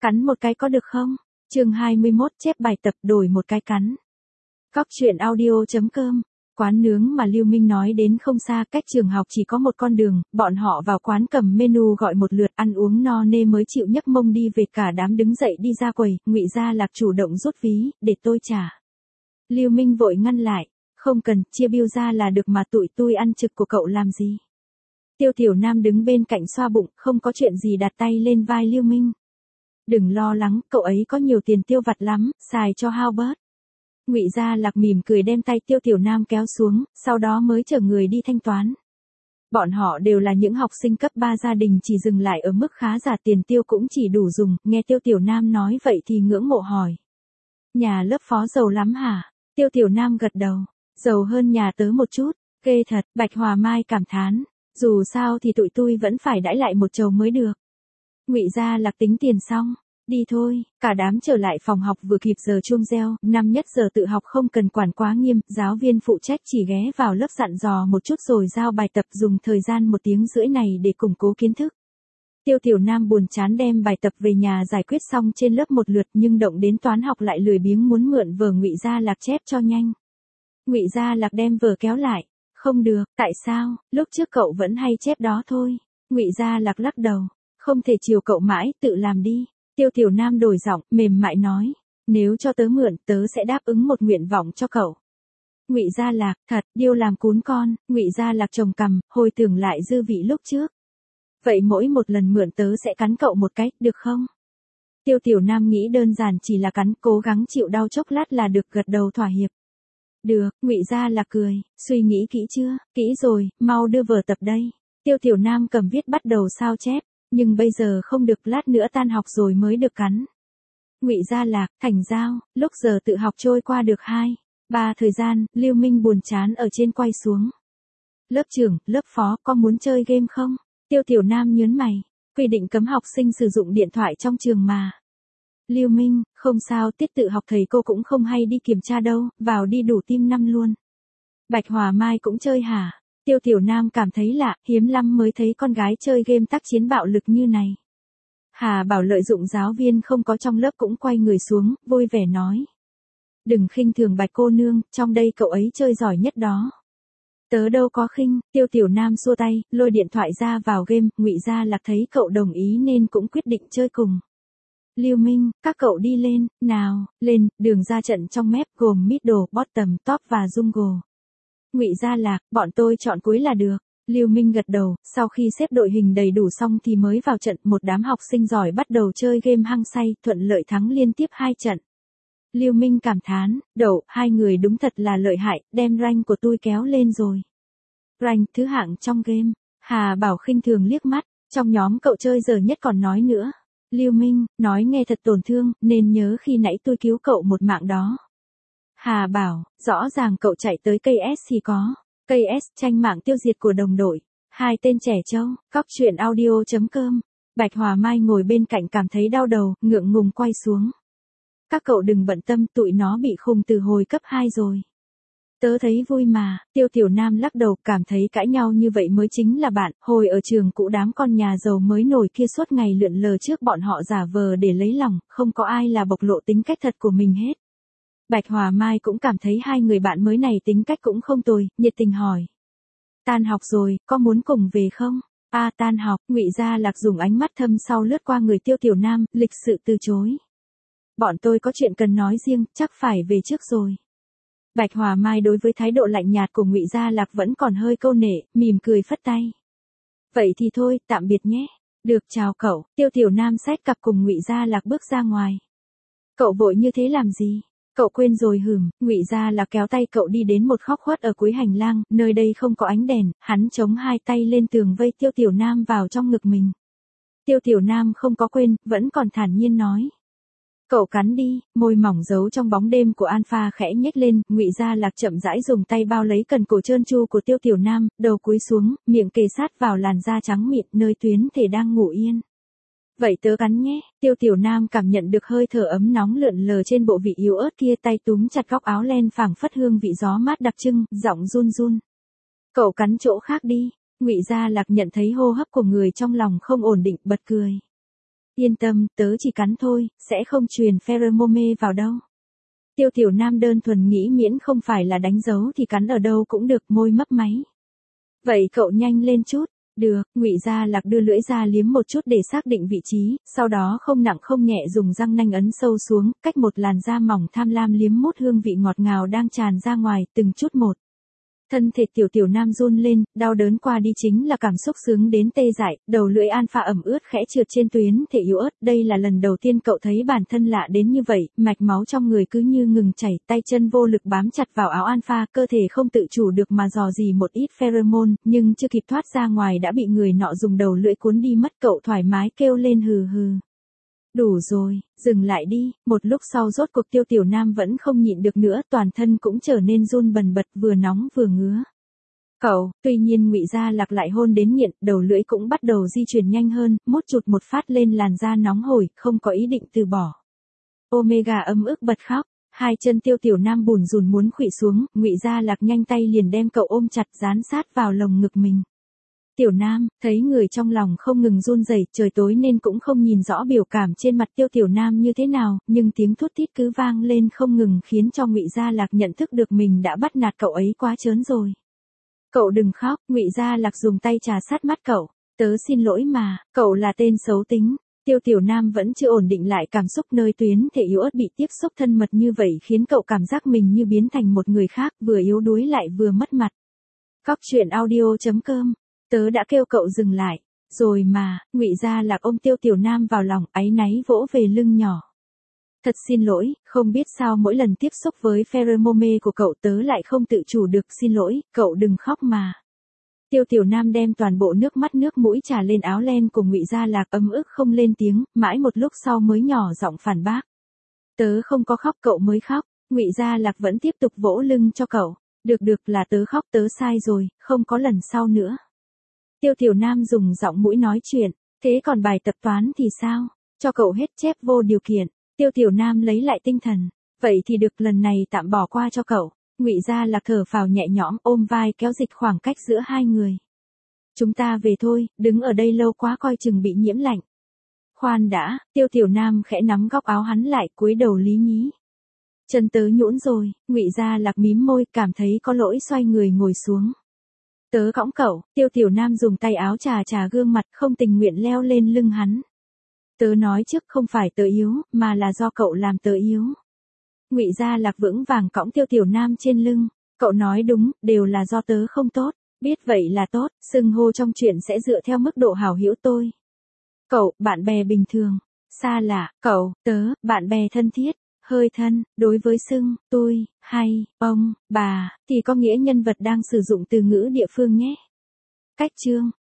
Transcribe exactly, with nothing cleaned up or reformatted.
Cắn một cái có được không? Chương hai mươi mốt chép bài tập đổi một cái cắn. Cóc truyện audio chấm com. Quán nướng mà Lưu Minh nói đến không xa, cách trường học chỉ có một con đường, bọn họ vào quán cầm menu gọi một lượt, ăn uống no nê mới chịu nhấc mông đi về, cả đám đứng dậy đi ra quầy. Ngụy Gia Lạc chủ động rút ví, để tôi trả. Lưu Minh vội ngăn lại, không cần, chia bill ra là được mà, tụi tôi ăn trực của cậu làm gì. Tiêu Tiểu Nam đứng bên cạnh xoa bụng, không có chuyện gì, đặt tay lên vai Lưu Minh. Đừng lo lắng, cậu ấy có nhiều tiền tiêu vặt lắm, xài cho hao bớt. Ngụy Gia Lạc mỉm cười đem tay Tiêu Tiểu Nam kéo xuống, sau đó mới chở người đi thanh toán. Bọn họ đều là những học sinh cấp ba, gia đình chỉ dừng lại ở mức khá giả, tiền tiêu cũng chỉ đủ dùng. Nghe Tiêu Tiểu Nam nói vậy thì ngưỡng mộ hỏi. Nhà lớp phó giàu lắm hả? Tiêu Tiểu Nam gật đầu. Giàu hơn nhà tớ một chút. Ghê thật, Bạch Hòa Mai cảm thán. Dù sao thì tụi tôi vẫn phải đãi lại một chầu mới được. Ngụy Gia Lạc tính tiền xong. Đi thôi, cả đám trở lại phòng học vừa kịp giờ chuông reo. Năm nhất giờ tự học không cần quản quá nghiêm, giáo viên phụ trách chỉ ghé vào lớp dặn dò một chút rồi giao bài tập, dùng thời gian một tiếng rưỡi này để củng cố kiến thức. Tiêu Tiểu Nam buồn chán đem bài tập về nhà giải quyết xong trên lớp một lượt, nhưng động đến toán học lại lười biếng muốn mượn vở Ngụy Gia Lạc chép cho nhanh. Ngụy Gia Lạc đem vở kéo lại. Không được, tại sao, lúc trước cậu vẫn hay chép đó thôi. Ngụy Gia Lạc lắc đầu. Không thể chiều cậu mãi, tự làm đi. Tiêu Tiểu Nam đổi giọng, mềm mại nói. Nếu cho tớ mượn, tớ sẽ đáp ứng một nguyện vọng cho cậu. Ngụy Gia Lạc, thật, điêu làm cún con. Ngụy Gia Lạc trồng cằm, hồi tưởng lại dư vị lúc trước. Vậy mỗi một lần mượn tớ sẽ cắn cậu một cái, được không? Tiêu Tiểu Nam nghĩ đơn giản chỉ là cắn, cố gắng chịu đau chốc lát là được, gật đầu thỏa hiệp. Được, Ngụy Gia Lạc cười, suy nghĩ kỹ chưa? Kỹ rồi, mau đưa vở tập đây. Tiêu Tiểu Nam cầm viết bắt đầu sao chép. Nhưng bây giờ không được, lát nữa tan học rồi mới được cắn. Ngụy Gia Lạc, thành giao, lúc giờ tự học trôi qua được hai, ba thời gian, Lưu Minh buồn chán ở trên quay xuống. Lớp trưởng, lớp phó, có muốn chơi game không? Tiêu Tiểu Nam nhớn mày, quy định cấm học sinh sử dụng điện thoại trong trường mà. Lưu Minh, không sao, tiết tự học thầy cô cũng không hay đi kiểm tra đâu, vào đi đủ tim năm luôn. Bạch Hòa Mai cũng chơi hả? Tiêu Tiểu Nam cảm thấy lạ, hiếm lắm mới thấy con gái chơi game tác chiến bạo lực như này. Hà Bảo lợi dụng giáo viên không có trong lớp cũng quay người xuống, vui vẻ nói. Đừng khinh thường Bạch cô nương, trong đây cậu ấy chơi giỏi nhất đó. Tớ đâu có khinh, Tiêu Tiểu Nam xua tay, lôi điện thoại ra vào game. Ngụy Gia Lạc thấy cậu đồng ý nên cũng quyết định chơi cùng. Lưu Minh, các cậu đi lên, nào, lên, đường ra trận trong map gồm middle, bottom, top và jungle. Ngụy Gia Lạc, bọn tôi chọn cuối là được. Lưu Minh gật đầu, sau khi xếp đội hình đầy đủ xong thì mới vào trận, một đám học sinh giỏi bắt đầu chơi game hăng say, thuận lợi thắng liên tiếp hai trận. Lưu Minh cảm thán, đậu, hai người đúng thật là lợi hại, đem rank của tôi kéo lên rồi. Rank thứ hạng trong game. Hà Bảo khinh thường liếc mắt, trong nhóm cậu chơi giờ nhất còn nói nữa. Lưu Minh, nói nghe thật tổn thương, nên nhớ khi nãy tôi cứu cậu một mạng đó. Hà Bảo, rõ ràng cậu chạy tới cây S thì có. Cây S tranh mạng tiêu diệt của đồng đội. Hai tên trẻ trâu, cóc truyện audio chấm com. Bạch Hòa Mai ngồi bên cạnh cảm thấy đau đầu, ngượng ngùng quay xuống. Các cậu đừng bận tâm, tụi nó bị khùng từ hồi cấp hai rồi. Tớ thấy vui mà, Tiêu Tiểu Nam lắc đầu, cảm thấy cãi nhau như vậy mới chính là bạn. Hồi ở trường cũ đám con nhà giàu mới nổi kia suốt ngày lượn lờ trước bọn họ giả vờ để lấy lòng, không có ai là bộc lộ tính cách thật của mình hết. Bạch Hòa Mai cũng cảm thấy hai người bạn mới này tính cách cũng không tồi, nhiệt tình hỏi. Tan học rồi, có muốn cùng về không? À tan học, Ngụy Gia Lạc dùng ánh mắt thâm sau lướt qua người Tiêu Tiểu Nam, lịch sự từ chối. Bọn tôi có chuyện cần nói riêng, chắc phải về trước rồi. Bạch Hòa Mai đối với thái độ lạnh nhạt của Ngụy Gia Lạc vẫn còn hơi câu nệ, mỉm cười phất tay. Vậy thì thôi, tạm biệt nhé. Được, chào cậu. Tiêu Tiểu Nam xách cặp cùng Ngụy Gia Lạc bước ra ngoài. Cậu vội như thế làm gì? Cậu quên rồi hửm. Ngụy Gia Lạc kéo tay cậu đi đến một góc khuất ở cuối hành lang, nơi đây không có ánh đèn, hắn chống hai tay lên tường vây Tiêu Tiểu Nam vào trong ngực mình. Tiêu Tiểu Nam không có quên, vẫn còn thản nhiên nói. Cậu cắn đi, môi mỏng giấu trong bóng đêm của Alpha khẽ nhếch lên, Ngụy Gia Lạc chậm rãi dùng tay bao lấy cần cổ trơn tru của Tiêu Tiểu Nam, đầu cúi xuống, miệng kề sát vào làn da trắng mịn nơi tuyến thể đang ngủ yên. Vậy tớ cắn nhé, Tiêu Tiểu Nam cảm nhận được hơi thở ấm nóng lượn lờ trên bộ vị yếu ớt kia, tay túm chặt góc áo len phảng phất hương vị gió mát đặc trưng, giọng run run. Cậu cắn chỗ khác đi. Ngụy Gia Lạc nhận thấy hô hấp của người trong lòng không ổn định, bật cười. Yên tâm, tớ chỉ cắn thôi, sẽ không truyền pheromone vào đâu. Tiêu Tiểu Nam đơn thuần nghĩ miễn không phải là đánh dấu thì cắn ở đâu cũng được, môi mấp máy. Vậy cậu nhanh lên chút. Được, Ngụy Gia Lạc đưa lưỡi ra liếm một chút để xác định vị trí, sau đó không nặng không nhẹ dùng răng nanh ấn sâu xuống, cách một làn da mỏng tham lam liếm mút hương vị ngọt ngào đang tràn ra ngoài, từng chút một. Thân thể Tiểu Tiểu Nam run lên, đau đớn qua đi chính là cảm xúc sướng đến tê dại, đầu lưỡi alpha ẩm ướt khẽ trượt trên tuyến thể yếu ớt, đây là lần đầu tiên cậu thấy bản thân lạ đến như vậy, mạch máu trong người cứ như ngừng chảy, tay chân vô lực bám chặt vào áo alpha, cơ thể không tự chủ được mà dò dỉ một ít pheromone, nhưng chưa kịp thoát ra ngoài đã bị người nọ dùng đầu lưỡi cuốn đi mất, cậu thoải mái kêu lên hừ hừ. Đủ rồi, dừng lại đi, một lúc sau rốt cuộc Tiêu Tiểu Nam vẫn không nhịn được nữa, toàn thân cũng trở nên run bần bật, vừa nóng vừa ngứa. Cậu, tuy nhiên Ngụy Gia Lạc lại hôn đến nghiện, đầu lưỡi cũng bắt đầu di chuyển nhanh hơn, mút chụt một phát lên làn da nóng hổi, không có ý định từ bỏ. Omega ấm ức bật khóc, hai chân Tiêu Tiểu Nam bùn rùn muốn khuỵu xuống, Ngụy Gia Lạc nhanh tay liền đem cậu ôm chặt dán sát vào lồng ngực mình. Tiểu Nam, thấy người trong lòng không ngừng run rẩy, trời tối nên cũng không nhìn rõ biểu cảm trên mặt Tiêu Tiểu Nam như thế nào, nhưng tiếng thút thít cứ vang lên không ngừng khiến cho Ngụy Gia Lạc nhận thức được mình đã bắt nạt cậu ấy quá trớn rồi. Cậu đừng khóc, Ngụy Gia Lạc dùng tay trà sát mắt cậu, tớ xin lỗi mà, cậu là tên xấu tính. Tiêu Tiểu Nam vẫn chưa ổn định lại cảm xúc, nơi tuyến thể yếu ớt bị tiếp xúc thân mật như vậy khiến cậu cảm giác mình như biến thành một người khác, vừa yếu đuối lại vừa mất mặt. Cóc truyện audio chấm com. Tớ đã kêu cậu dừng lại, rồi mà. Ngụy Gia Lạc ôm Tiêu Tiểu Nam vào lòng, áy náy vỗ về lưng nhỏ. Thật xin lỗi, không biết sao mỗi lần tiếp xúc với pheromone của cậu tớ lại không tự chủ được, xin lỗi, cậu đừng khóc mà. Tiêu Tiểu Nam đem toàn bộ nước mắt nước mũi trà lên áo len của Ngụy Gia Lạc, ấm ức không lên tiếng, mãi một lúc sau mới nhỏ giọng phản bác. Tớ không có khóc, cậu mới khóc. Ngụy Gia Lạc vẫn tiếp tục vỗ lưng cho cậu. Được được, là tớ khóc, tớ sai rồi, không có lần sau nữa. Tiêu Tiểu Nam dùng giọng mũi nói chuyện, thế còn bài tập toán thì sao? Cho cậu hết chép vô điều kiện. Tiêu Tiểu Nam lấy lại tinh thần, vậy thì được, lần này tạm bỏ qua cho cậu. Ngụy Gia Lạc thở phào nhẹ nhõm, ôm vai kéo dịch khoảng cách giữa hai người. Chúng ta về thôi, đứng ở đây lâu quá coi chừng bị nhiễm lạnh. Khoan đã, Tiêu Tiểu Nam khẽ nắm góc áo hắn lại, cúi đầu lý nhí. Chân tớ nhũn rồi. Ngụy Gia Lạc mím môi, cảm thấy có lỗi xoay người ngồi xuống. Tớ cõng cậu. Tiêu Tiểu Nam dùng tay áo chà chà gương mặt, không tình nguyện leo lên lưng hắn. Tớ nói trước, không phải tớ yếu, mà là do cậu làm tớ yếu. Ngụy Gia Lạc vững vàng cõng Tiêu Tiểu Nam trên lưng. Cậu nói đúng, đều là do tớ không tốt. Biết vậy là tốt, xưng hô trong chuyện sẽ dựa theo mức độ hảo hữu tôi. Cậu, bạn bè bình thường. Xa lạ, cậu, tớ, bạn bè thân thiết. Hơi thân, đối với xưng, tôi, hay, ông, bà, thì có nghĩa nhân vật đang sử dụng từ ngữ địa phương nhé. Cách chương.